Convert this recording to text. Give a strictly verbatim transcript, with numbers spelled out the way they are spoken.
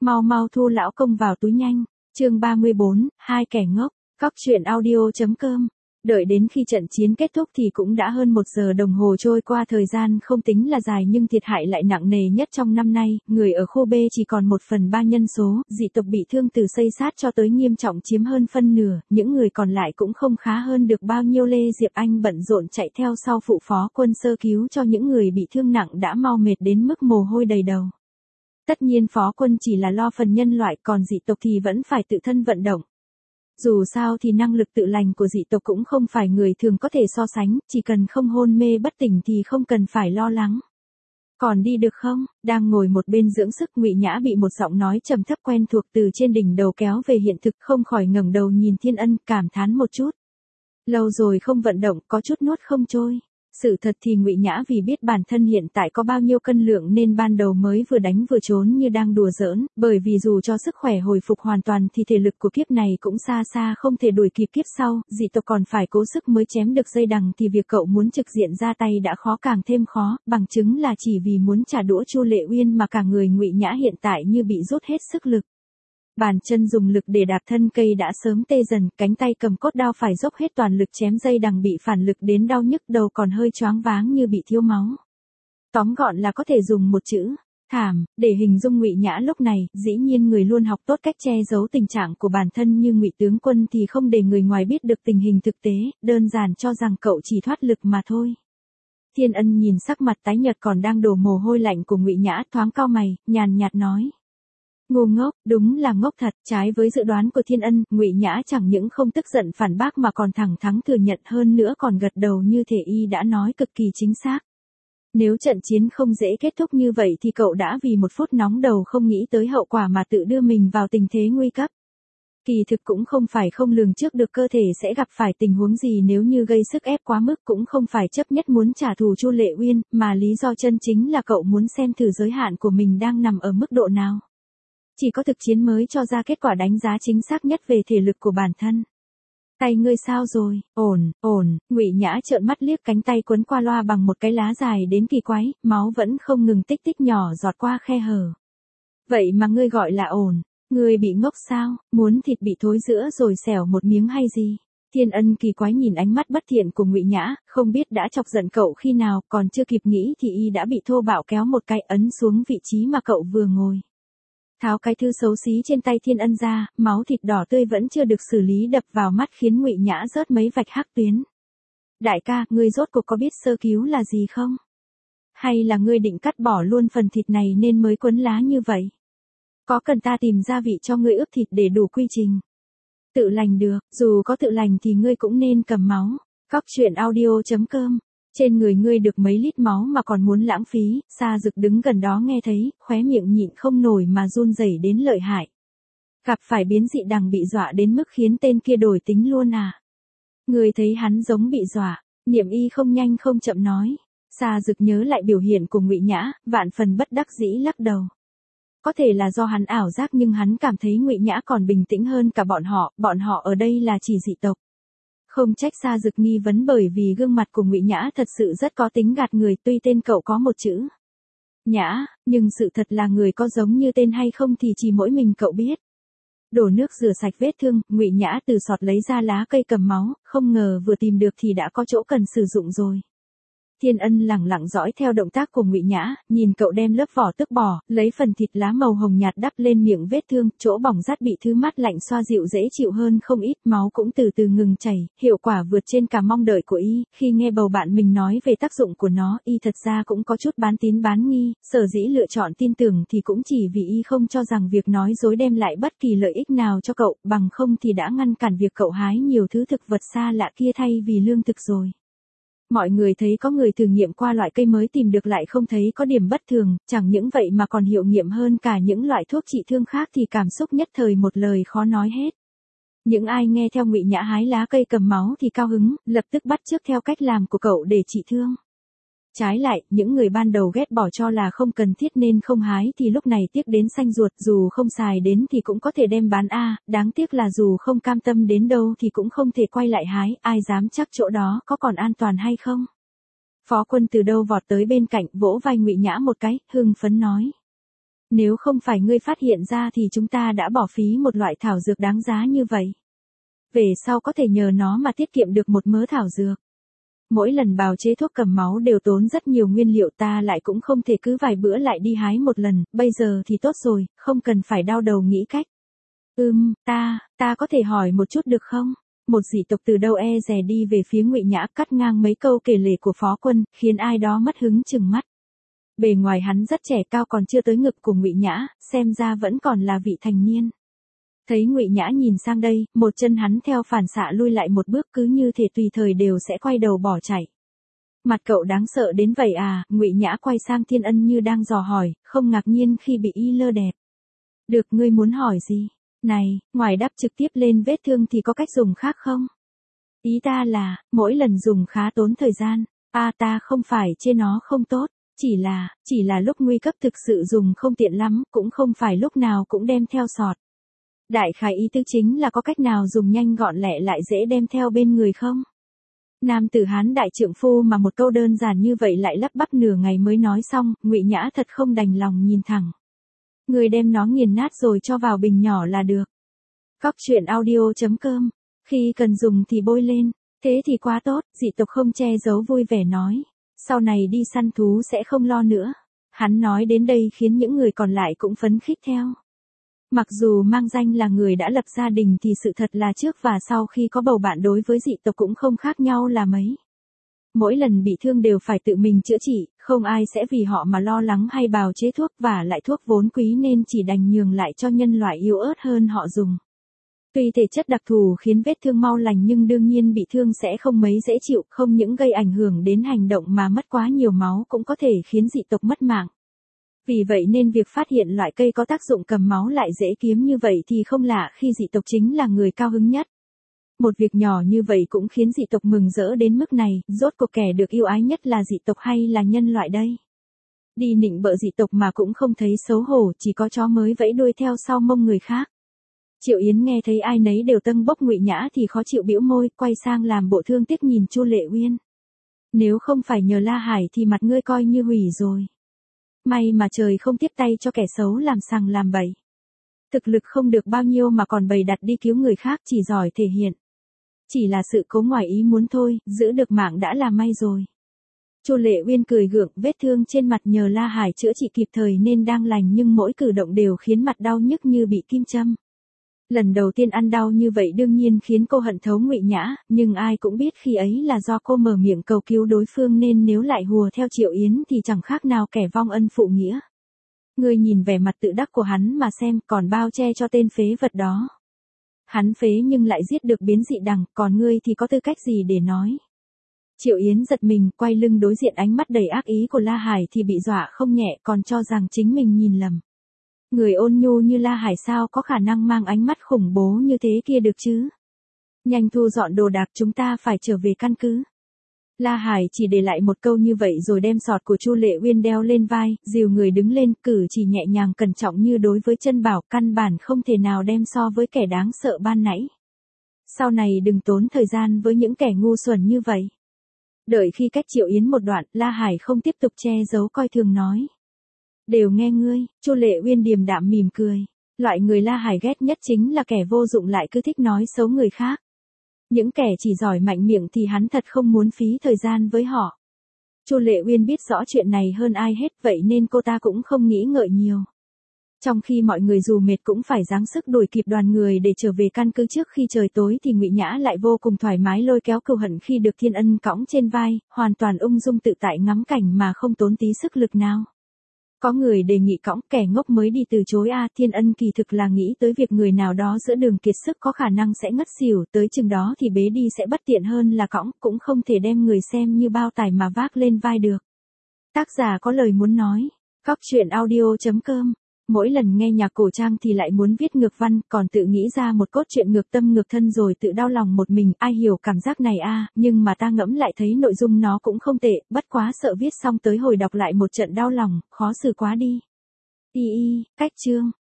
Mau mau thu lão công vào túi nhanh. Chương ba mươi bốn, hai kẻ ngốc. Cóc truyện audio chấm com. Đợi đến khi trận chiến kết thúc thì cũng đã hơn một giờ đồng hồ trôi qua, thời gian không tính là dài nhưng thiệt hại lại nặng nề nhất trong năm nay, người ở khu B chỉ còn một phần ba nhân số, dị tộc bị thương từ xây sát cho tới nghiêm trọng chiếm hơn phân nửa, những người còn lại cũng không khá hơn được bao nhiêu. Lê Diệp Anh bận rộn chạy theo sau phụ phó quân sơ cứu cho những người bị thương nặng đã mau mệt đến mức mồ hôi đầy đầu. Tất nhiên phó quân chỉ là lo phần nhân loại, còn dị tộc thì vẫn phải tự thân vận động. Dù sao thì năng lực tự lành của dị tộc cũng không phải người thường có thể so sánh, chỉ cần không hôn mê bất tỉnh thì không cần phải lo lắng. Còn đi được không? Đang ngồi một bên dưỡng sức, Ngụy Nhã bị một giọng nói trầm thấp quen thuộc từ trên đỉnh đầu kéo về hiện thực, không khỏi ngẩng đầu nhìn Thiên Ân, cảm thán một chút. Lâu rồi không vận động, có chút nuốt không trôi. Sự thật thì Ngụy Nhã vì biết bản thân hiện tại có bao nhiêu cân lượng nên ban đầu mới vừa đánh vừa trốn như đang đùa giỡn, bởi vì dù cho sức khỏe hồi phục hoàn toàn thì thể lực của kiếp này cũng xa xa không thể đuổi kịp kiếp sau, dị tộc còn phải cố sức mới chém được dây đằng thì việc cậu muốn trực diện ra tay đã khó càng thêm khó, bằng chứng là chỉ vì muốn trả đũa Chu Lệ Uyên mà cả người Ngụy Nhã hiện tại như bị rút hết sức lực. Bàn chân dùng lực để đạp thân cây đã sớm tê dần, cánh tay cầm cốt đao phải dốc hết toàn lực chém dây đằng bị phản lực đến đau nhức, đầu còn hơi choáng váng như bị thiếu máu. Tóm gọn là có thể dùng một chữ, thảm, để hình dung Ngụy Nhã lúc này. Dĩ nhiên người luôn học tốt cách che giấu tình trạng của bản thân như Ngụy tướng quân thì không để người ngoài biết được tình hình thực tế, đơn giản cho rằng cậu chỉ thoát lực mà thôi. Thiên Ân nhìn sắc mặt tái nhợt còn đang đổ mồ hôi lạnh của Ngụy Nhã, thoáng cau mày, nhàn nhạt nói. Ngu ngốc, đúng là ngốc thật. Trái với dự đoán của Thiên Ân, Ngụy Nhã chẳng những không tức giận phản bác mà còn thẳng thắn thừa nhận, hơn nữa còn gật đầu như thể y đã nói cực kỳ chính xác. Nếu trận chiến không dễ kết thúc như vậy thì cậu đã vì một phút nóng đầu không nghĩ tới hậu quả mà tự đưa mình vào tình thế nguy cấp. Kỳ thực cũng không phải không lường trước được cơ thể sẽ gặp phải tình huống gì nếu như gây sức ép quá mức, cũng không phải chấp nhất muốn trả thù Chu Lệ Uyên, mà lý do chân chính là cậu muốn xem thử giới hạn của mình đang nằm ở mức độ nào. Chỉ có thực chiến mới cho ra kết quả đánh giá chính xác nhất về thể lực của bản thân. Tay ngươi sao rồi? Ổn, ổn. Ngụy Nhã trợn mắt liếc cánh tay quấn qua loa bằng một cái lá dài đến kỳ quái, máu vẫn không ngừng tích tích nhỏ giọt qua khe hở. Vậy mà ngươi gọi là ổn? Ngươi bị ngốc sao? Muốn thịt bị thối giữa rồi xẻo một miếng hay gì? Thiên Ân kỳ quái nhìn ánh mắt bất thiện của Ngụy Nhã, không biết đã chọc giận cậu khi nào, còn chưa kịp nghĩ thì y đã bị thô bạo kéo một cái ấn xuống vị trí mà cậu vừa ngồi. Tháo cái thư xấu xí trên tay Thiên Ân ra, máu thịt đỏ tươi vẫn chưa được xử lý đập vào mắt khiến Ngụy Nhã rớt mấy vạch hắc tuyến. Đại ca, ngươi rốt cuộc có biết sơ cứu là gì không? Hay là ngươi định cắt bỏ luôn phần thịt này nên mới quấn lá như vậy? Có cần ta tìm gia vị cho ngươi ướp thịt để đủ quy trình? Tự lành được, dù có tự lành thì ngươi cũng nên cầm máu. Cóc truyện audio chấm com. Trên người ngươi được mấy lít máu mà còn muốn lãng phí. Sa Dực đứng gần đó nghe thấy, khóe miệng nhịn không nổi mà run rẩy đến lợi hại. Gặp phải biến dị đằng bị dọa đến mức khiến tên kia đổi tính luôn à? Ngươi thấy hắn giống bị dọa. Niệm Y không nhanh không chậm nói. Sa Dực nhớ lại biểu hiện của Ngụy Nhã, vạn phần bất đắc dĩ lắc đầu. Có thể là do hắn ảo giác nhưng hắn cảm thấy Ngụy Nhã còn bình tĩnh hơn cả bọn họ, bọn họ ở đây là chỉ dị tộc. Không trách Sa Dực nghi vấn, bởi vì gương mặt của Ngụy Nhã thật sự rất có tính gạt người, tuy tên cậu có một chữ Nhã, nhưng sự thật là người có giống như tên hay không thì chỉ mỗi mình cậu biết. Đổ nước rửa sạch vết thương, Ngụy Nhã từ sọt lấy ra lá cây cầm máu, không ngờ vừa tìm được thì đã có chỗ cần sử dụng rồi. Thiên Ân lẳng lặng dõi theo động tác của Ngụy Nhã, nhìn cậu đem lớp vỏ tước bỏ, lấy phần thịt lá màu hồng nhạt đắp lên miệng vết thương, chỗ bỏng rát bị thứ mát lạnh xoa dịu dễ chịu hơn không ít, máu cũng từ từ ngừng chảy, hiệu quả vượt trên cả mong đợi của y. Khi nghe bầu bạn mình nói về tác dụng của nó, y thật ra cũng có chút bán tín bán nghi, sở dĩ lựa chọn tin tưởng thì cũng chỉ vì y không cho rằng việc nói dối đem lại bất kỳ lợi ích nào cho cậu, bằng không thì đã ngăn cản việc cậu hái nhiều thứ thực vật xa lạ kia thay vì lương thực rồi. Mọi người thấy có người thử nghiệm qua loại cây mới tìm được lại không thấy có điểm bất thường, chẳng những vậy mà còn hiệu nghiệm hơn cả những loại thuốc trị thương khác thì cảm xúc nhất thời một lời khó nói hết. Những ai nghe theo Ngụy Nhã hái lá cây cầm máu thì cao hứng, lập tức bắt chước theo cách làm của cậu để trị thương. Trái lại, những người ban đầu ghét bỏ cho là không cần thiết nên không hái thì lúc này tiếc đến xanh ruột, dù không xài đến thì cũng có thể đem bán a, đáng tiếc là dù không cam tâm đến đâu thì cũng không thể quay lại hái, ai dám chắc chỗ đó có còn an toàn hay không. Phó Quân từ đâu vọt tới bên cạnh, vỗ vai Ngụy Nhã một cái, hưng phấn nói. Nếu không phải ngươi phát hiện ra thì chúng ta đã bỏ phí một loại thảo dược đáng giá như vậy. Về sau có thể nhờ nó mà tiết kiệm được một mớ thảo dược. Mỗi lần bào chế thuốc cầm máu đều tốn rất nhiều nguyên liệu, ta lại cũng không thể cứ vài bữa lại đi hái một lần, bây giờ thì tốt rồi, không cần phải đau đầu nghĩ cách. Ừm, ta, ta có thể hỏi một chút được không? Một dị tộc từ đâu e dè đi về phía Ngụy Nhã, cắt ngang mấy câu kể lể của Phó Quân, khiến ai đó mất hứng chừng mắt. Bề ngoài hắn rất trẻ, cao còn chưa tới ngực của Ngụy Nhã, xem ra vẫn còn là vị thành niên. Thấy Ngụy Nhã nhìn sang đây, một chân hắn theo phản xạ lui lại một bước, cứ như thể tùy thời đều sẽ quay đầu bỏ chạy. Mặt cậu đáng sợ đến vậy à? Ngụy Nhã quay sang Thiên Ân như đang dò hỏi, không ngạc nhiên khi bị y lơ đẹp. Được, ngươi muốn hỏi gì? Này, ngoài đắp trực tiếp lên vết thương thì có cách dùng khác không? Ý ta là, mỗi lần dùng khá tốn thời gian. À, ta không phải chê nó không tốt, chỉ là, chỉ là lúc nguy cấp thực sự dùng không tiện lắm, cũng không phải lúc nào cũng đem theo sọt. Đại khái ý tư chính là có cách nào dùng nhanh gọn lẹ lại dễ đem theo bên người không? Nam tử Hán đại trượng phu mà một câu đơn giản như vậy lại lắp bắp nửa ngày mới nói xong, Ngụy Nhã thật không đành lòng nhìn thẳng. Người đem nó nghiền nát rồi cho vào bình nhỏ là được. Cóc truyện audio chấm com, khi cần dùng thì bôi lên, thế thì quá tốt, dị tộc không che giấu vui vẻ nói. Sau này đi săn thú sẽ không lo nữa. Hắn nói đến đây khiến những người còn lại cũng phấn khích theo. Mặc dù mang danh là người đã lập gia đình thì sự thật là trước và sau khi có bầu bạn đối với dị tộc cũng không khác nhau là mấy. Mỗi lần bị thương đều phải tự mình chữa trị, không ai sẽ vì họ mà lo lắng hay bào chế thuốc, và lại thuốc vốn quý nên chỉ đành nhường lại cho nhân loại yếu ớt hơn họ dùng. Tuy thể chất đặc thù khiến vết thương mau lành nhưng đương nhiên bị thương sẽ không mấy dễ chịu, không những gây ảnh hưởng đến hành động mà mất quá nhiều máu cũng có thể khiến dị tộc mất mạng. Vì vậy nên việc phát hiện loại cây có tác dụng cầm máu lại dễ kiếm như vậy thì không lạ khi dị tộc chính là người cao hứng nhất. Một việc nhỏ như vậy cũng khiến dị tộc mừng rỡ đến mức này, rốt cuộc kẻ được yêu ái nhất là dị tộc hay là nhân loại đây? Đi nịnh bợ dị tộc mà cũng không thấy xấu hổ, chỉ có chó mới vẫy đuôi theo sau mông người khác. Triệu Yến nghe thấy ai nấy đều tâng bốc Ngụy Nhã thì khó chịu bĩu môi, quay sang làm bộ thương tiếc nhìn Chu Lệ Uyên. Nếu không phải nhờ La Hải thì mặt ngươi coi như hủy rồi. May mà trời không tiếp tay cho kẻ xấu làm sằng làm bậy. Thực lực không được bao nhiêu mà còn bày đặt đi cứu người khác, chỉ giỏi thể hiện. Chỉ là sự cố ngoài ý muốn thôi, giữ được mạng đã là may rồi. Chu Lệ Uyên cười gượng, vết thương trên mặt nhờ La Hải chữa trị kịp thời nên đang lành, nhưng mỗi cử động đều khiến mặt đau nhức như bị kim châm. Lần đầu tiên ăn đau như vậy đương nhiên khiến cô hận thấu Ngụy Nhã, nhưng ai cũng biết khi ấy là do cô mở miệng cầu cứu đối phương nên nếu lại hùa theo Triệu Yến thì chẳng khác nào kẻ vong ân phụ nghĩa. Ngươi nhìn vẻ mặt tự đắc của hắn mà xem, còn bao che cho tên phế vật đó. Hắn phế nhưng lại giết được biến dị đằng, còn ngươi thì có tư cách gì để nói. Triệu Yến giật mình, quay lưng đối diện ánh mắt đầy ác ý của La Hải thì bị dọa không nhẹ, còn cho rằng chính mình nhìn lầm. Người ôn nhu như La Hải sao có khả năng mang ánh mắt khủng bố như thế kia được chứ? Nhanh thu dọn đồ đạc, chúng ta phải trở về căn cứ. La Hải chỉ để lại một câu như vậy rồi đem sọt của Chu Lệ Uyên đeo lên vai, dìu người đứng lên, cử chỉ nhẹ nhàng cẩn trọng như đối với chân bảo, căn bản không thể nào đem so với kẻ đáng sợ ban nãy. Sau này đừng tốn thời gian với những kẻ ngu xuẩn như vậy. Đợi khi cách Triệu Yến một đoạn, La Hải không tiếp tục che giấu coi thường nói. Đều nghe ngươi. Chu Lệ Uyên điềm đạm mỉm cười. Loại người La Hải ghét nhất chính là kẻ vô dụng lại cứ thích nói xấu người khác. Những kẻ chỉ giỏi mạnh miệng thì hắn thật không muốn phí thời gian với họ. Chu Lệ Uyên biết rõ chuyện này hơn ai hết, vậy nên cô ta cũng không nghĩ ngợi nhiều. Trong khi mọi người dù mệt cũng phải giáng sức đuổi kịp đoàn người để trở về căn cứ trước khi trời tối thì Ngụy Nhã lại vô cùng thoải mái lôi kéo Cừu Hận khi được Thiên Ân cõng trên vai, hoàn toàn ung dung tự tại ngắm cảnh mà không tốn tí sức lực nào. Có người đề nghị cõng, kẻ ngốc mới đi từ chối a. Thiên Ân kỳ thực là nghĩ tới việc người nào đó giữa đường kiệt sức có khả năng sẽ ngất xỉu, tới chừng đó thì bế đi sẽ bất tiện hơn là cõng, cũng không thể đem người xem như bao tải mà vác lên vai được. Tác giả có lời muốn nói. Cóc truyện audio chấm com. Mỗi lần nghe nhạc cổ trang thì lại muốn viết ngược văn, còn tự nghĩ ra một cốt truyện ngược tâm ngược thân rồi tự đau lòng một mình, ai hiểu cảm giác này a, nhưng mà ta ngẫm lại thấy nội dung nó cũng không tệ, bất quá sợ viết xong tới hồi đọc lại một trận đau lòng, khó xử quá đi. Y y, cách chương.